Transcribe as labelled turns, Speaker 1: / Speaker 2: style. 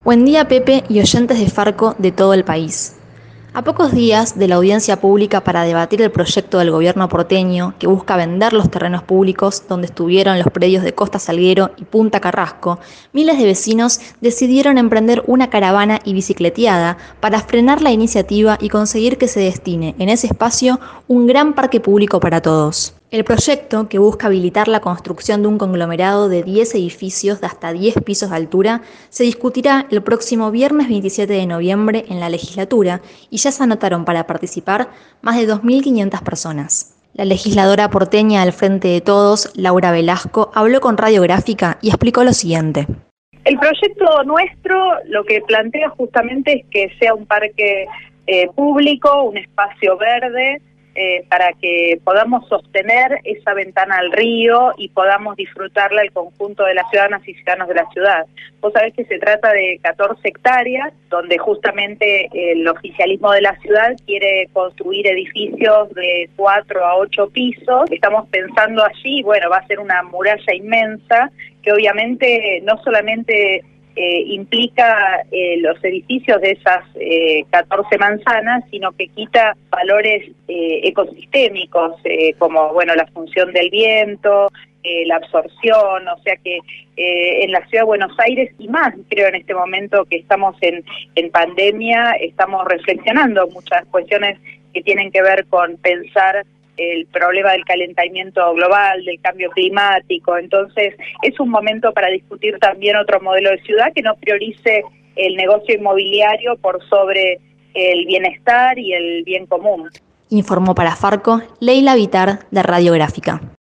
Speaker 1: Buen día, Pepe y oyentes de Farco de todo el país. A pocos días de la audiencia pública para debatir el proyecto del gobierno porteño que busca vender los terrenos públicos donde estuvieron los predios de Costa Salguero y Punta Carrasco, miles de vecinos decidieron emprender una caravana y bicicleteada para frenar la iniciativa y conseguir que se destine en ese espacio un gran parque público para todos. El proyecto, que busca habilitar la construcción de un conglomerado de 10 edificios de hasta 10 pisos de altura, se discutirá el próximo viernes 27 de noviembre en la legislatura y ya se anotaron para participar más de 2.500 personas. La legisladora porteña al Frente de Todos, Laura Velasco, habló con Radiográfica y explicó lo siguiente.
Speaker 2: El proyecto nuestro lo que plantea justamente es que sea un parque público, un espacio verde, para que podamos sostener esa ventana al río y podamos disfrutarla el conjunto de las ciudadanas y ciudadanos de la ciudad. Vos sabés que se trata de 14 hectáreas, donde justamente el oficialismo de la ciudad quiere construir edificios de 4 a 8 pisos. Estamos pensando allí, bueno, va a ser una muralla inmensa, que obviamente no solamente implica los edificios de esas 14 manzanas, sino que quita valores ecosistémicos, como bueno, la función del viento, la absorción, o sea que en la ciudad de Buenos Aires, y más creo en este momento que estamos en pandemia, estamos reflexionando muchas cuestiones que tienen que ver con pensar el problema del calentamiento global, del cambio climático. Entonces es un momento para discutir también otro modelo de ciudad que no priorice el negocio inmobiliario por sobre el bienestar y el bien común.
Speaker 1: Informó para Farco Leila Vitar de Radiográfica.